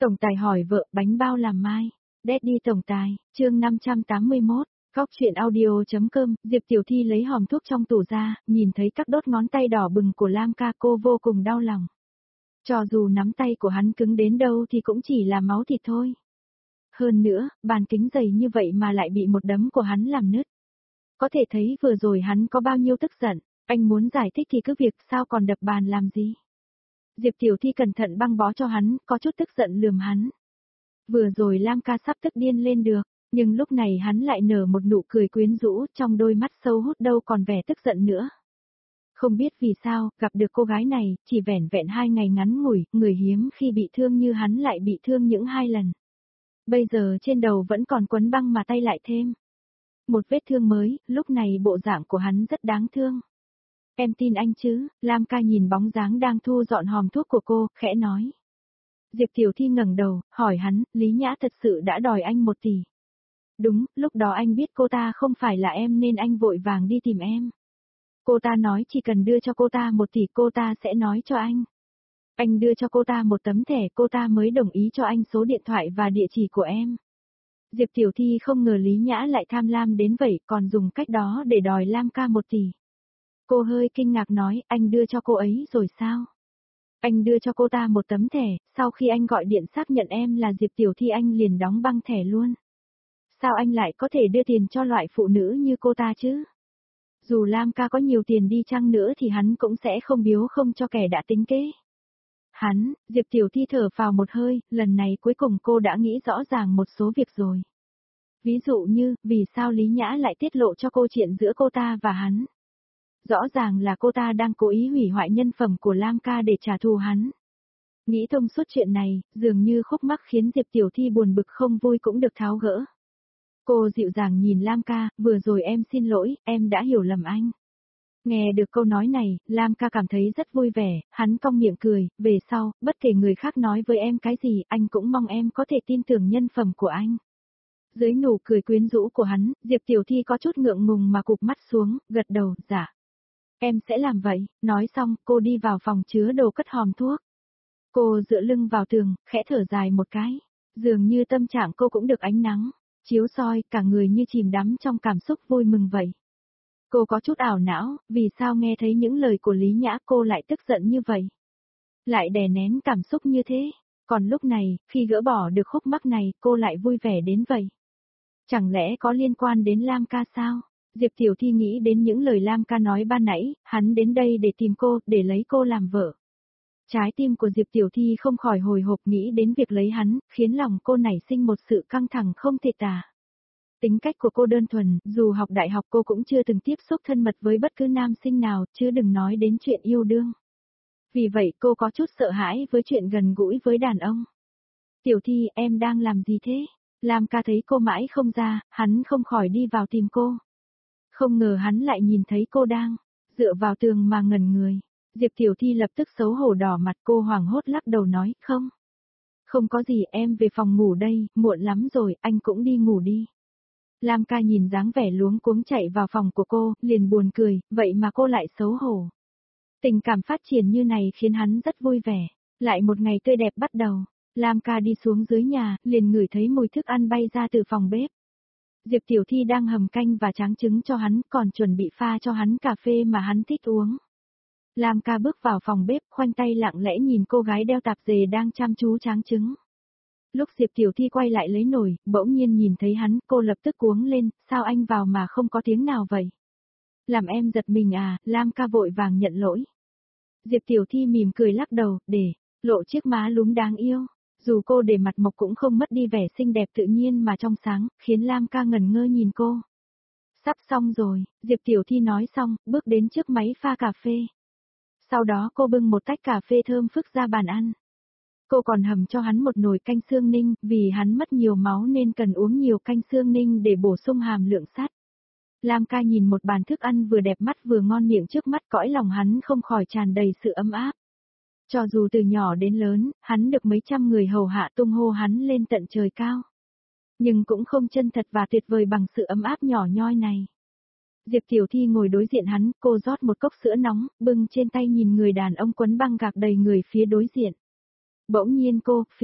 Tổng tài hỏi vợ bánh bao làm mai. Daddy tổng tài, chương 581, góc chuyện audio.com, Diệp Tiểu Thi lấy hòm thuốc trong tủ ra, nhìn thấy các đốt ngón tay đỏ bừng của Lam ca cô vô cùng đau lòng. Cho dù nắm tay của hắn cứng đến đâu thì cũng chỉ là máu thịt thôi. Hơn nữa, bàn kính dày như vậy mà lại bị một đấm của hắn làm nứt. Có thể thấy vừa rồi hắn có bao nhiêu tức giận, anh muốn giải thích thì cứ việc sao còn đập bàn làm gì. Diệp Tiểu Thi cẩn thận băng bó cho hắn, có chút tức giận lườm hắn. Vừa rồi Lam ca sắp tức điên lên được, nhưng lúc này hắn lại nở một nụ cười quyến rũ, trong đôi mắt sâu hút đâu còn vẻ tức giận nữa. Không biết vì sao, gặp được cô gái này, chỉ vẻn vẹn 2 ngày ngắn ngủi, người hiếm khi bị thương như hắn lại bị thương những 2 lần. Bây giờ trên đầu vẫn còn quấn băng mà tay lại thêm. Một vết thương mới, lúc này bộ dạng của hắn rất đáng thương. Em tin anh chứ, Lam ca nhìn bóng dáng đang thu dọn hòm thuốc của cô, khẽ nói. Diệp Tiểu Thi ngẩng đầu, hỏi hắn, Lý Nhã thật sự đã đòi anh 1 tỷ. Đúng, lúc đó anh biết cô ta không phải là em nên anh vội vàng đi tìm em. Cô ta nói chỉ cần đưa cho cô ta 1 tỷ cô ta sẽ nói cho anh. Anh đưa cho cô ta một tấm thẻ cô ta mới đồng ý cho anh số điện thoại và địa chỉ của em. Diệp Tiểu Thi không ngờ Lý Nhã lại tham lam đến vậy còn dùng cách đó để đòi Lam ca 1 tỷ. Cô hơi kinh ngạc nói, anh đưa cho cô ấy rồi sao? Anh đưa cho cô ta một tấm thẻ, sau khi anh gọi điện xác nhận em là Diệp Tiểu Thi anh liền đóng băng thẻ luôn. Sao anh lại có thể đưa tiền cho loại phụ nữ như cô ta chứ? Dù Lam ca có nhiều tiền đi chăng nữa thì hắn cũng sẽ không biếu không cho kẻ đã tính kế. Diệp Tiểu Thi thở phào một hơi, lần này cuối cùng cô đã nghĩ rõ ràng một số việc rồi. Ví dụ như, vì sao Lý Nhã lại tiết lộ cho cô chuyện giữa cô ta và hắn. Rõ ràng là cô ta đang cố ý hủy hoại nhân phẩm của Lam ca để trả thù hắn. Nghĩ thông suốt chuyện này, dường như khúc mắc khiến Diệp Tiểu Thi buồn bực không vui cũng được tháo gỡ. Cô dịu dàng nhìn Lam ca, vừa rồi em xin lỗi, em đã hiểu lầm anh. Nghe được câu nói này, Lam ca cảm thấy rất vui vẻ, hắn cong miệng cười, về sau, bất kể người khác nói với em cái gì, anh cũng mong em có thể tin tưởng nhân phẩm của anh. Dưới nụ cười quyến rũ của hắn, Diệp Tiểu Thi có chút ngượng ngùng mà cụp mắt xuống, gật đầu, dạ. Em sẽ làm vậy, nói xong, cô đi vào phòng chứa đồ cất hòm thuốc. Cô dựa lưng vào tường, khẽ thở dài một cái. Dường như tâm trạng cô cũng được ánh nắng chiếu soi, cả người như chìm đắm trong cảm xúc vui mừng vậy. Cô có chút ảo não, vì sao nghe thấy những lời của Lý Nhã cô lại tức giận như vậy? Lại đè nén cảm xúc như thế, còn lúc này, khi gỡ bỏ được khúc mắc này, cô lại vui vẻ đến vậy. Chẳng lẽ có liên quan đến Lam ca sao? Diệp Tiểu Thi nghĩ đến những lời Lam ca nói ban nãy, hắn đến đây để tìm cô, để lấy cô làm vợ. Trái tim của Diệp Tiểu Thi không khỏi hồi hộp nghĩ đến việc lấy hắn, khiến lòng cô nảy sinh một sự căng thẳng không thể tả. Tính cách của cô đơn thuần, dù học đại học cô cũng chưa từng tiếp xúc thân mật với bất cứ nam sinh nào, chứ đừng nói đến chuyện yêu đương. Vì vậy cô có chút sợ hãi với chuyện gần gũi với đàn ông. Tiểu Thi, em đang làm gì thế? Lam ca thấy cô mãi không ra, hắn không khỏi đi vào tìm cô. Không ngờ hắn lại nhìn thấy cô đang dựa vào tường mà ngẩn người. Diệp Tiểu Thi lập tức xấu hổ đỏ mặt, cô hoảng hốt lắc đầu nói, không. Không có gì, em về phòng ngủ đây, muộn lắm rồi, anh cũng đi ngủ đi. Lam ca nhìn dáng vẻ luống cuống chạy vào phòng của cô, liền buồn cười, vậy mà cô lại xấu hổ. Tình cảm phát triển như này khiến hắn rất vui vẻ. Lại một ngày tươi đẹp bắt đầu. Lam ca đi xuống dưới nhà, liền ngửi thấy mùi thức ăn bay ra từ phòng bếp. Diệp Tiểu Thi đang hầm canh và tráng trứng cho hắn, còn chuẩn bị pha cho hắn cà phê mà hắn thích uống. Lam ca bước vào phòng bếp, khoanh tay lặng lẽ nhìn cô gái đeo tạp dề đang chăm chú tráng trứng. Lúc Diệp Tiểu Thi quay lại lấy nồi, bỗng nhiên nhìn thấy hắn, cô lập tức cuống lên, sao anh vào mà không có tiếng nào vậy? Làm em giật mình à, Lam ca vội vàng nhận lỗi. Diệp Tiểu Thi mỉm cười lắc đầu, để lộ chiếc má lúm đáng yêu. Dù cô để mặt mộc cũng không mất đi vẻ xinh đẹp tự nhiên mà trong sáng, khiến Lam ca ngẩn ngơ nhìn cô. Sắp xong rồi, Diệp Tiểu Thi nói xong, bước đến trước máy pha cà phê. Sau đó cô bưng một tách cà phê thơm phức ra bàn ăn. Cô còn hầm cho hắn một nồi canh xương ninh, vì hắn mất nhiều máu nên cần uống nhiều canh xương ninh để bổ sung hàm lượng sắt. Lam ca nhìn một bàn thức ăn vừa đẹp mắt vừa ngon miệng trước mắt, cõi lòng hắn không khỏi tràn đầy sự ấm áp. Cho dù từ nhỏ đến lớn, hắn được mấy trăm người hầu hạ tung hô hắn lên tận trời cao. Nhưng cũng không chân thật và tuyệt vời bằng sự ấm áp nhỏ nhoi này. Diệp Tiểu Thi ngồi đối diện hắn, cô rót một cốc sữa nóng, bưng trên tay nhìn người đàn ông quấn băng gạc đầy người phía đối diện. Bỗng nhiên cô, phì,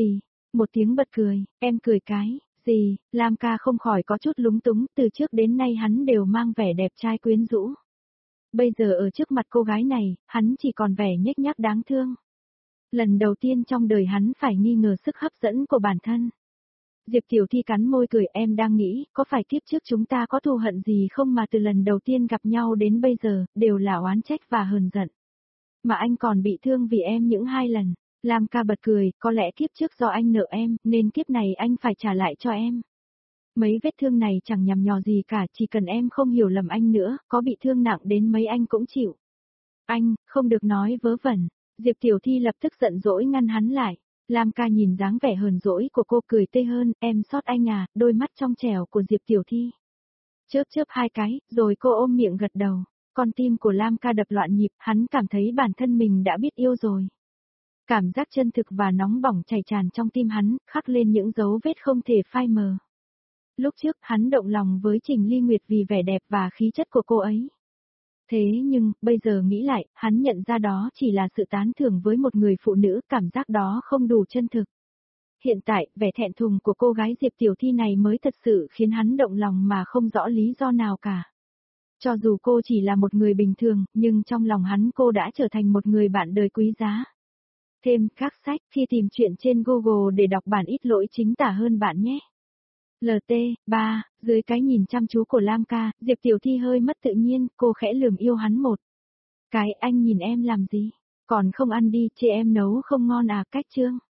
Một tiếng bật cười, em cười cái, gì, Lam ca không khỏi có chút lúng túng, từ trước đến nay hắn đều mang vẻ đẹp trai quyến rũ. Bây giờ ở trước mặt cô gái này, hắn chỉ còn vẻ nhếch nhác đáng thương. Lần đầu tiên trong đời hắn phải nghi ngờ sức hấp dẫn của bản thân. Diệp Tiểu Thi cắn môi cười, em đang nghĩ, có phải kiếp trước chúng ta có thù hận gì không mà từ lần đầu tiên gặp nhau đến bây giờ, đều là oán trách và hờn giận. Mà anh còn bị thương vì em những 2 lần. Lam ca bật cười, có lẽ kiếp trước do anh nợ em, nên kiếp này anh phải trả lại cho em. Mấy vết thương này chẳng nhằm nhò gì cả, chỉ cần em không hiểu lầm anh nữa, có bị thương nặng đến mấy anh cũng chịu. Anh, không được nói vớ vẩn. Diệp Tiểu Thi lập tức giận dỗi ngăn hắn lại. Lam ca nhìn dáng vẻ hờn dỗi của cô cười tươi hơn, em sót anh à, đôi mắt trong trẻo của Diệp Tiểu Thi. Chớp chớp 2 cái, rồi cô ôm miệng gật đầu. Con tim của Lam ca đập loạn nhịp, hắn cảm thấy bản thân mình đã biết yêu rồi. Cảm giác chân thực và nóng bỏng chảy tràn trong tim hắn, khắc lên những dấu vết không thể phai mờ. Lúc trước hắn động lòng với Trình Ly Nguyệt vì vẻ đẹp và khí chất của cô ấy. Thế nhưng, bây giờ nghĩ lại, hắn nhận ra đó chỉ là sự tán thưởng với một người phụ nữ, cảm giác đó không đủ chân thực. Hiện tại, vẻ thẹn thùng của cô gái Diệp Tiểu Thi này mới thật sự khiến hắn động lòng mà không rõ lý do nào cả. Cho dù cô chỉ là một người bình thường, nhưng trong lòng hắn cô đã trở thành một người bạn đời quý giá. Thêm các sách khi tìm chuyện trên Google để đọc bản ít lỗi chính tả hơn bạn nhé. LT, 3, dưới cái nhìn chăm chú của Lam ca, Diệp Tiểu Thi hơi mất tự nhiên, cô khẽ lườm yêu hắn một. Cái anh nhìn em làm gì? Còn không ăn đi, chê em nấu không ngon à, cách chương.